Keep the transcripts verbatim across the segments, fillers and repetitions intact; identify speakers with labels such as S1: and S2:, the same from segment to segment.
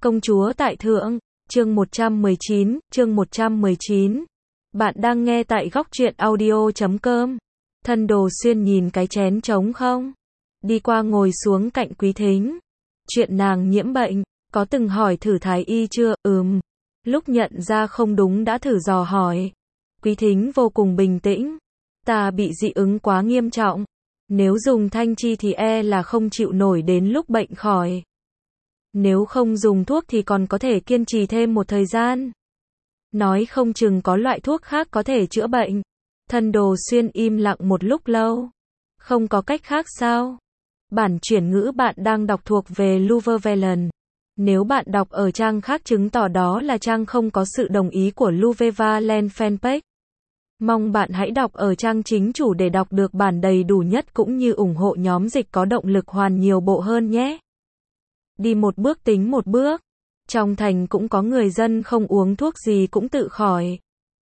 S1: Công chúa tại thượng, chương một trăm mười chín, chương một trăm mười chín. Bạn đang nghe tại góc truyện audio chấm com. Thân Đồ Xuyên nhìn cái chén trống không? Đi qua ngồi xuống cạnh Quý Thính. Chuyện nàng nhiễm bệnh, có từng hỏi thử thái y chưa? Ừm. Lúc nhận ra không đúng đã thử dò hỏi. Quý Thính vô cùng bình tĩnh. Ta bị dị ứng quá nghiêm trọng. Nếu dùng thanh chi thì e là không chịu nổi đến lúc bệnh khỏi. Nếu không dùng thuốc thì còn có thể kiên trì thêm một thời gian. Nói không chừng có loại thuốc khác có thể chữa bệnh. Thân Đồ Xuyên im lặng một lúc lâu. Không có cách khác sao? Bản chuyển ngữ bạn đang đọc thuộc về Luvervelen. Nếu bạn đọc ở trang khác chứng tỏ đó là trang không có sự đồng ý của Luvervelen fanpage. Mong bạn hãy đọc ở trang chính chủ để đọc được bản đầy đủ nhất cũng như ủng hộ nhóm dịch có động lực hoàn nhiều bộ hơn nhé. Đi một bước tính một bước. Trong thành cũng có người dân không uống thuốc gì cũng tự khỏi.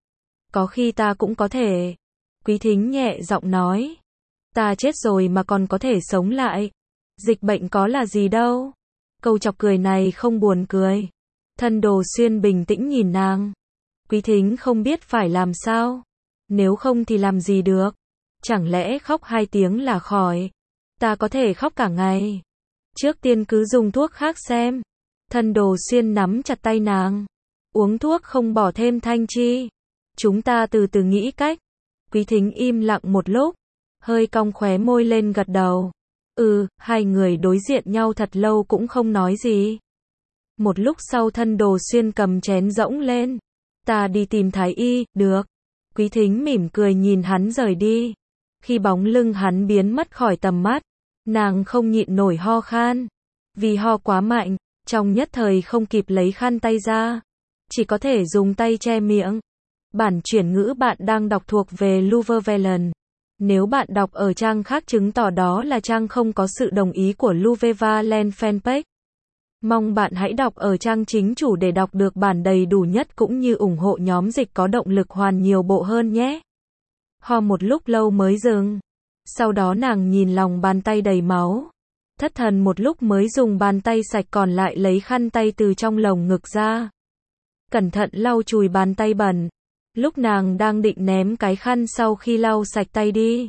S1: Có khi ta cũng có thể. Quý Thính nhẹ giọng nói. Ta chết rồi mà còn có thể sống lại. Dịch bệnh có là gì đâu. Câu chọc cười này không buồn cười. Thân Đồ Xuyên bình tĩnh nhìn nàng. Quý Thính không biết phải làm sao. Nếu không thì làm gì được. Chẳng lẽ khóc hai tiếng là khỏi. Ta có thể khóc cả ngày. Trước tiên cứ dùng thuốc khác xem. Thân Đồ Xuyên nắm chặt tay nàng. Uống thuốc không bỏ thêm thanh chi. Chúng ta từ từ nghĩ cách. Quý Thính im lặng một lúc. Hơi cong khóe môi lên gật đầu. Ừ, hai người đối diện nhau thật lâu cũng không nói gì. Một lúc sau Thân Đồ Xuyên cầm chén rỗng lên. Ta đi tìm thái y, được. Quý Thính mỉm cười nhìn hắn rời đi. Khi bóng lưng hắn biến mất khỏi tầm mắt, nàng không nhịn nổi ho khan. Vì ho quá mạnh, trong nhất thời không kịp lấy khăn tay ra. Chỉ có thể dùng tay che miệng. Bản chuyển ngữ bạn đang đọc thuộc về Luvervelen. Nếu bạn đọc ở trang khác chứng tỏ đó là trang không có sự đồng ý của Luvervelen fanpage. Mong bạn hãy đọc ở trang chính chủ để đọc được bản đầy đủ nhất cũng như ủng hộ nhóm dịch có động lực hoàn nhiều bộ hơn nhé. Ho một lúc lâu mới dừng. Sau đó nàng nhìn lòng bàn tay đầy máu. Thất thần một lúc mới dùng bàn tay sạch còn lại lấy khăn tay từ trong lồng ngực ra. Cẩn thận lau chùi bàn tay bẩn. Lúc nàng đang định ném cái khăn sau khi lau sạch tay đi.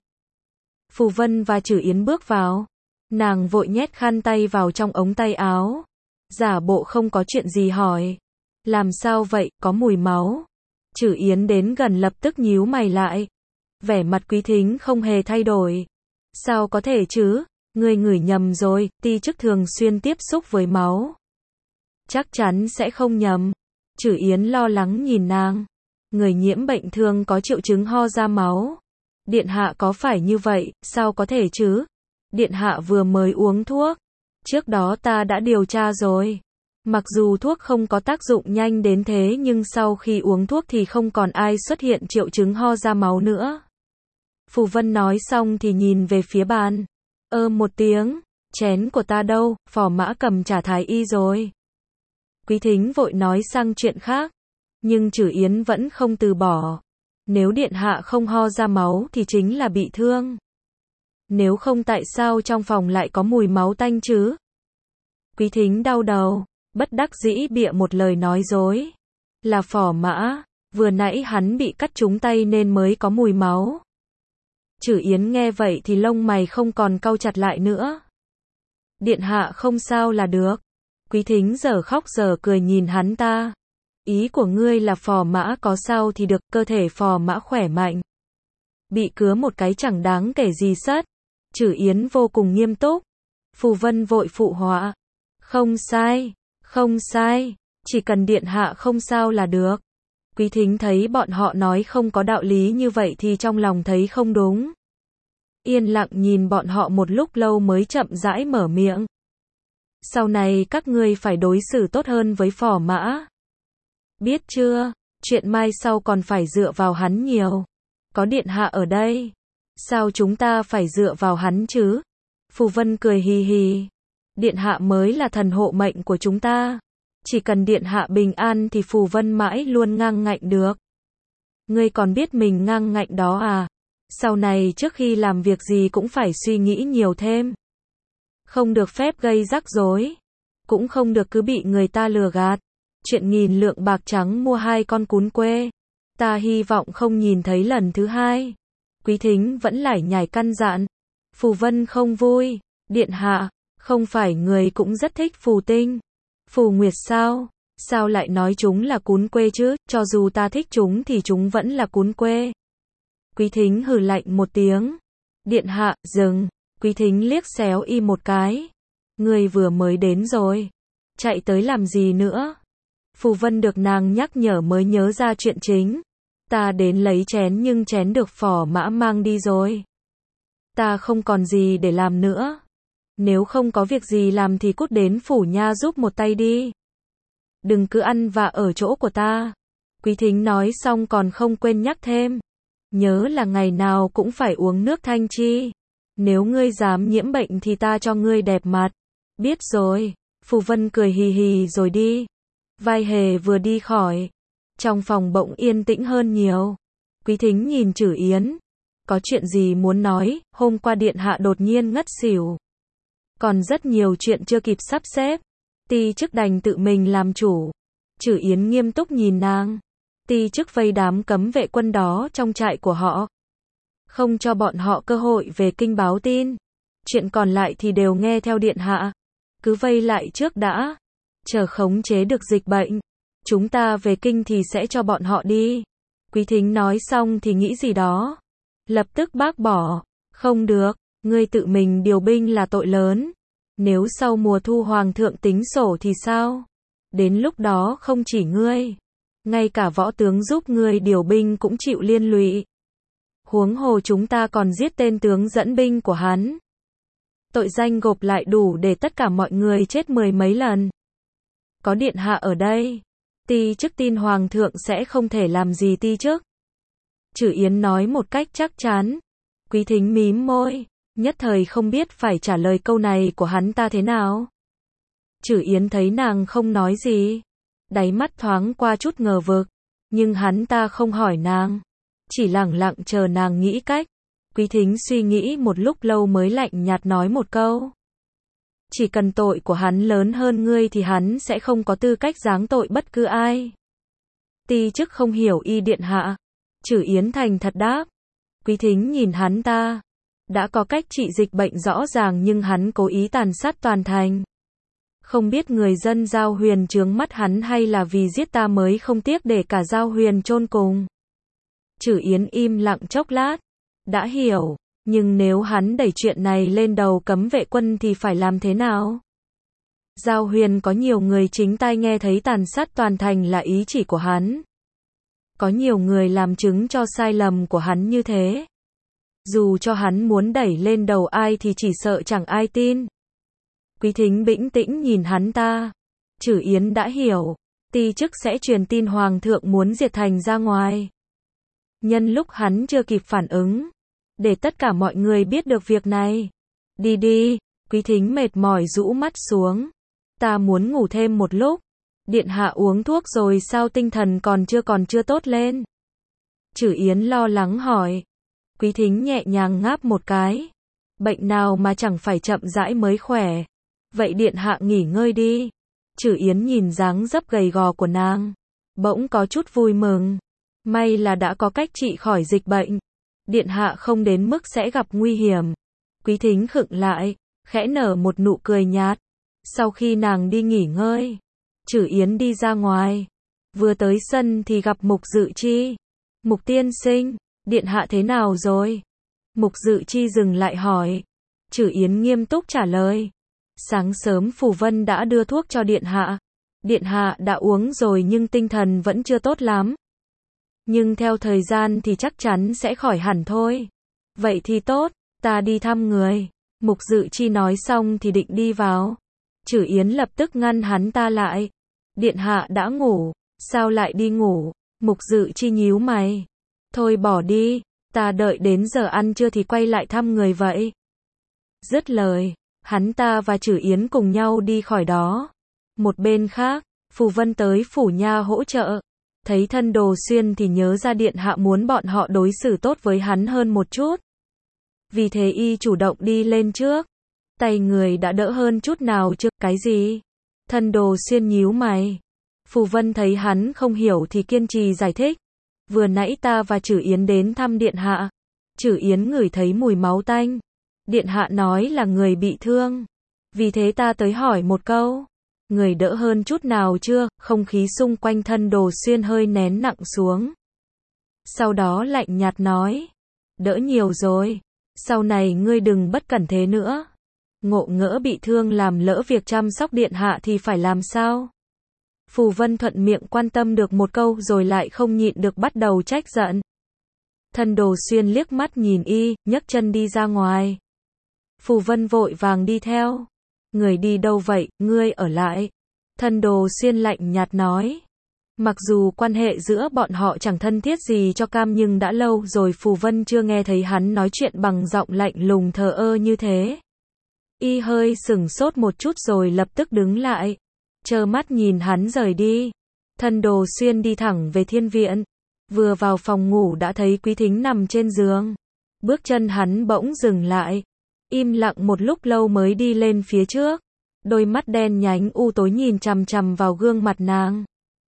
S1: Phù Vân và Trử Yến bước vào. Nàng vội nhét khăn tay vào trong ống tay áo. Giả bộ không có chuyện gì hỏi. Làm sao vậy, có mùi máu. Trử Yến đến gần lập tức nhíu mày lại. Vẻ mặt Quý Thính không hề thay đổi. Sao có thể chứ, ngươi ngửi nhầm rồi, ti chức thường xuyên tiếp xúc với máu. Chắc chắn sẽ không nhầm. Trử Yến lo lắng nhìn nàng. Người nhiễm bệnh thường có triệu chứng ho ra máu. Điện hạ có phải như vậy, sao có thể chứ? Điện hạ vừa mới uống thuốc. Trước đó ta đã điều tra rồi. Mặc dù thuốc không có tác dụng nhanh đến thế nhưng sau khi uống thuốc thì không còn ai xuất hiện triệu chứng ho ra máu nữa. Phù Vân nói xong thì nhìn về phía bàn. Ơ một tiếng, chén của ta đâu, Phò Mã cầm trả thái y rồi. Quý Thính vội nói sang chuyện khác. Nhưng Trử Yến vẫn không từ bỏ. Nếu điện hạ không ho ra máu thì chính là bị thương. Nếu không tại sao trong phòng lại có mùi máu tanh chứ? Quý Thính đau đầu, bất đắc dĩ bịa một lời nói dối. Là Phò Mã, vừa nãy hắn bị cắt trúng tay nên mới có mùi máu. Trử Yến nghe vậy thì lông mày không còn cau chặt lại nữa. Điện hạ không sao là được. Quý Thính giờ khóc giờ cười nhìn hắn ta. Ý của ngươi là Phò Mã có sao thì được, cơ thể Phò Mã khỏe mạnh. Bị cứa một cái chẳng đáng kể gì sất. Trử Yến vô cùng nghiêm túc. Phù Vân vội phụ họa. Không sai, không sai, chỉ cần điện hạ không sao là được. Quý Thính thấy bọn họ nói không có đạo lý như vậy thì trong lòng thấy không đúng. Yên lặng nhìn bọn họ một lúc lâu mới chậm rãi mở miệng. Sau này các ngươi phải đối xử tốt hơn với Phò Mã. Biết chưa, chuyện mai sau còn phải dựa vào hắn nhiều. Có điện hạ ở đây. Sao chúng ta phải dựa vào hắn chứ? Phù Vân cười hì hì. Điện hạ mới là thần hộ mệnh của chúng ta. Chỉ cần điện hạ bình an thì Phù Vân mãi luôn ngang ngạnh được. Ngươi còn biết mình ngang ngạnh đó à? Sau này trước khi làm việc gì cũng phải suy nghĩ nhiều thêm. Không được phép gây rắc rối. cũng không được cứ bị người ta lừa gạt. Chuyện nghìn lượng bạc trắng mua hai con cún quê. Ta hy vọng không nhìn thấy lần thứ hai. Quý Thính vẫn lải nhải căn dặn. Phù Vân không vui. Điện hạ, không phải người cũng rất thích Phù Tinh. Phù Nguyệt sao? Sao lại nói chúng là cún quê chứ? Cho dù ta thích chúng thì chúng vẫn là cún quê. Quý Thính hừ lạnh một tiếng. Điện hạ, dừng. Quý Thính liếc xéo y một cái. Người vừa mới đến rồi. Chạy tới làm gì nữa? Phù Vân được nàng nhắc nhở mới nhớ ra chuyện chính. Ta đến lấy chén nhưng chén được phò mã mang đi rồi. Ta không còn gì để làm nữa. Nếu không có việc gì làm thì cút đến phủ nha giúp một tay đi. Đừng cứ ăn vạ ở chỗ của ta. Quý Thính nói xong còn không quên nhắc thêm. Nhớ là ngày nào cũng phải uống nước thanh chi. Nếu ngươi dám nhiễm bệnh thì ta cho ngươi đẹp mặt. Biết rồi. Phù Vân cười hì hì rồi đi. Vai Hề vừa đi khỏi. Trong phòng bỗng yên tĩnh hơn nhiều. Quý Thính nhìn Trử Yến. Có chuyện gì muốn nói, hôm qua điện hạ đột nhiên ngất xỉu. Còn rất nhiều chuyện chưa kịp sắp xếp. Ti chức đành tự mình làm chủ. Trử Yến nghiêm túc nhìn nàng. Ti chức vây đám cấm vệ quân đó trong trại của họ. Không cho bọn họ cơ hội về kinh báo tin. Chuyện còn lại thì đều nghe theo điện hạ. Cứ vây lại trước đã. Chờ khống chế được dịch bệnh. Chúng ta về kinh thì sẽ cho bọn họ đi. Quý Thính nói xong thì nghĩ gì đó. Lập tức bác bỏ. Không được, ngươi tự mình điều binh là tội lớn. Nếu sau mùa thu hoàng thượng tính sổ thì sao? Đến lúc đó không chỉ ngươi. Ngay cả võ tướng giúp ngươi điều binh cũng chịu liên lụy. Huống hồ chúng ta còn giết tên tướng dẫn binh của hắn. Tội danh gộp lại đủ để tất cả mọi người chết mười mấy lần. Có điện hạ ở đây. Ti chức tin hoàng thượng sẽ không thể làm gì ti chức. Trử Yến nói một cách chắc chắn. Quý Thính mím môi. Nhất thời không biết phải trả lời câu này của hắn ta thế nào. Trử Yến thấy nàng không nói gì. Đáy mắt thoáng qua chút ngờ vực. Nhưng hắn ta không hỏi nàng. Chỉ lẳng lặng chờ nàng nghĩ cách. Quý Thính suy nghĩ một lúc lâu mới lạnh nhạt nói một câu. Chỉ cần tội của hắn lớn hơn ngươi thì hắn sẽ không có tư cách giáng tội bất cứ ai. Ti chức không hiểu y điện hạ. Trử Yến thành thật đáp. Quý Thính nhìn hắn ta. Đã có cách trị dịch bệnh rõ ràng nhưng hắn cố ý tàn sát toàn thành. Không biết người dân Giao Huyền chướng mắt hắn hay là vì giết ta mới không tiếc để cả Giao Huyền chôn cùng. Trử Yến im lặng chốc lát. Đã hiểu. Nhưng nếu hắn đẩy chuyện này lên đầu cấm vệ quân thì phải làm thế nào? Giao Huyền có nhiều người chính tai nghe thấy tàn sát toàn thành là ý chỉ của hắn. Có nhiều người làm chứng cho sai lầm của hắn như thế. Dù cho hắn muốn đẩy lên đầu ai thì chỉ sợ chẳng ai tin. Quý Thính bĩnh tĩnh nhìn hắn ta. Trử Yến đã hiểu. Ti chức sẽ truyền tin hoàng thượng muốn diệt thành ra ngoài. Nhân lúc hắn chưa kịp phản ứng. Để tất cả mọi người biết được việc này. Đi đi. Quý Thính mệt mỏi rũ mắt xuống. Ta muốn ngủ thêm một lúc. Điện hạ uống thuốc rồi sao tinh thần còn chưa còn chưa tốt lên? Trử Yến lo lắng hỏi. Quý Thính nhẹ nhàng ngáp một cái. Bệnh nào mà chẳng phải chậm rãi mới khỏe. Vậy điện hạ nghỉ ngơi đi. Trử Yến nhìn dáng dấp gầy gò của nàng. Bỗng có chút vui mừng. May là đã có cách trị khỏi dịch bệnh. Điện hạ không đến mức sẽ gặp nguy hiểm. Quý Thính khựng lại. Khẽ nở một nụ cười nhạt. Sau khi nàng đi nghỉ ngơi. Trử Yến đi ra ngoài. Vừa tới sân thì gặp Mục Dự Chi. Mục tiên sinh. Điện hạ thế nào rồi? Mục Dự Chi dừng lại hỏi. Trử Yến nghiêm túc trả lời. Sáng sớm Phù Vân đã đưa thuốc cho điện hạ. Điện hạ đã uống rồi nhưng tinh thần vẫn chưa tốt lắm. Nhưng theo thời gian thì chắc chắn sẽ khỏi hẳn thôi. Vậy thì tốt, ta đi thăm người. Mục Dự Chi nói xong thì định đi vào. Trử Yến lập tức ngăn hắn ta lại. Điện hạ đã ngủ, sao lại đi ngủ? Mục Dự Chi nhíu mày. Thôi bỏ đi, ta đợi đến giờ ăn trưa thì quay lại thăm người vậy. Dứt lời, hắn ta và Trử Yến cùng nhau đi khỏi đó. Một bên khác, Phù Vân tới phủ nha hỗ trợ. Thấy Thân Đồ Xuyên thì nhớ ra điện hạ muốn bọn họ đối xử tốt với hắn hơn một chút. Vì thế y chủ động đi lên trước. Tay người đã đỡ hơn chút nào chứ, cái gì? Thân Đồ Xuyên nhíu mày. Phù Vân thấy hắn không hiểu thì kiên trì giải thích. Vừa nãy ta và Trử Yến đến thăm điện hạ. Trử Yến ngửi thấy mùi máu tanh. Điện hạ nói là người bị thương. Vì thế ta tới hỏi một câu. Người đỡ hơn chút nào chưa? Không khí xung quanh Thân Đồ Xuyên hơi nén nặng xuống. Sau đó lạnh nhạt nói. Đỡ nhiều rồi. Sau này ngươi đừng bất cẩn thế nữa. Ngộ ngỡ bị thương làm lỡ việc chăm sóc điện hạ thì phải làm sao? Phù Vân thuận miệng quan tâm được một câu rồi lại không nhịn được bắt đầu trách giận. Thân Đồ Xuyên liếc mắt nhìn y, nhấc chân đi ra ngoài. Phù Vân vội vàng đi theo. Người đi đâu vậy, ngươi ở lại. Thân Đồ Xuyên lạnh nhạt nói. Mặc dù quan hệ giữa bọn họ chẳng thân thiết gì cho cam nhưng đã lâu rồi Phù Vân chưa nghe thấy hắn nói chuyện bằng giọng lạnh lùng thờ ơ như thế. Y hơi sửng sốt một chút rồi lập tức đứng lại. Trơ mắt nhìn hắn rời đi. Thân Đồ Xuyên đi thẳng về thiên viện. Vừa vào phòng ngủ đã thấy Quý Thính nằm trên giường. Bước chân hắn bỗng dừng lại. Im lặng một lúc lâu mới đi lên phía trước. Đôi mắt đen nhánh u tối nhìn chằm chằm vào gương mặt nàng.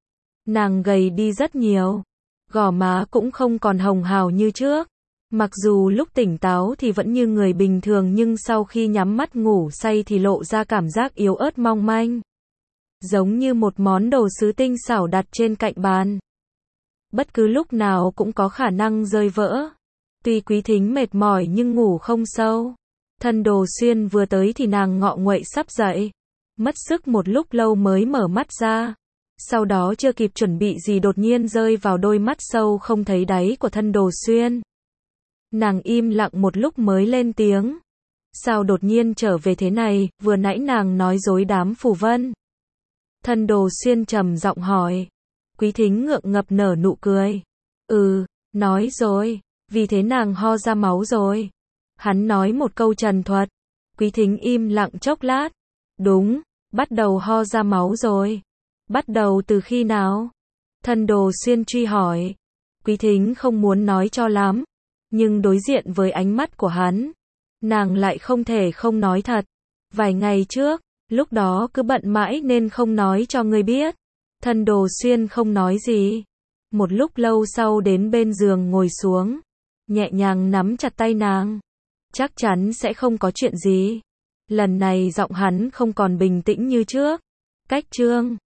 S1: Nàng gầy đi rất nhiều. Gò má cũng không còn hồng hào như trước. Mặc dù lúc tỉnh táo thì vẫn như người bình thường nhưng sau khi nhắm mắt ngủ say thì lộ ra cảm giác yếu ớt mong manh. Giống như một món đồ sứ tinh xảo đặt trên cạnh bàn. Bất cứ lúc nào cũng có khả năng rơi vỡ. Tuy Quý Thính mệt mỏi nhưng ngủ không sâu. Thân Đồ Xuyên vừa tới thì nàng ngọ nguậy sắp dậy. Mất sức một lúc lâu mới mở mắt ra. Sau đó chưa kịp chuẩn bị gì đột nhiên rơi vào đôi mắt sâu không thấy đáy của Thân Đồ Xuyên. Nàng im lặng một lúc mới lên tiếng. Sao đột nhiên trở về thế này, vừa nãy nàng nói dối đám Phù Vân. Thân Đồ Xuyên trầm giọng hỏi. Quý Thính ngượng ngập nở nụ cười. Ừ, nói rồi, vì thế nàng ho ra máu rồi. Hắn nói một câu trần thuật. Quý Thính im lặng chốc lát. Đúng, bắt đầu ho ra máu rồi. Bắt đầu từ khi nào? Thân Đồ Xuyên truy hỏi. Quý Thính không muốn nói cho lắm. Nhưng đối diện với ánh mắt của hắn, nàng lại không thể không nói thật. Vài ngày trước, lúc đó cứ bận mãi nên không nói cho ngươi biết. Thân Đồ Xuyên không nói gì. Một lúc lâu sau đến bên giường ngồi xuống. Nhẹ nhàng nắm chặt tay nàng. Chắc chắn sẽ không có chuyện gì. Lần này giọng hắn không còn bình tĩnh như trước. Cách chương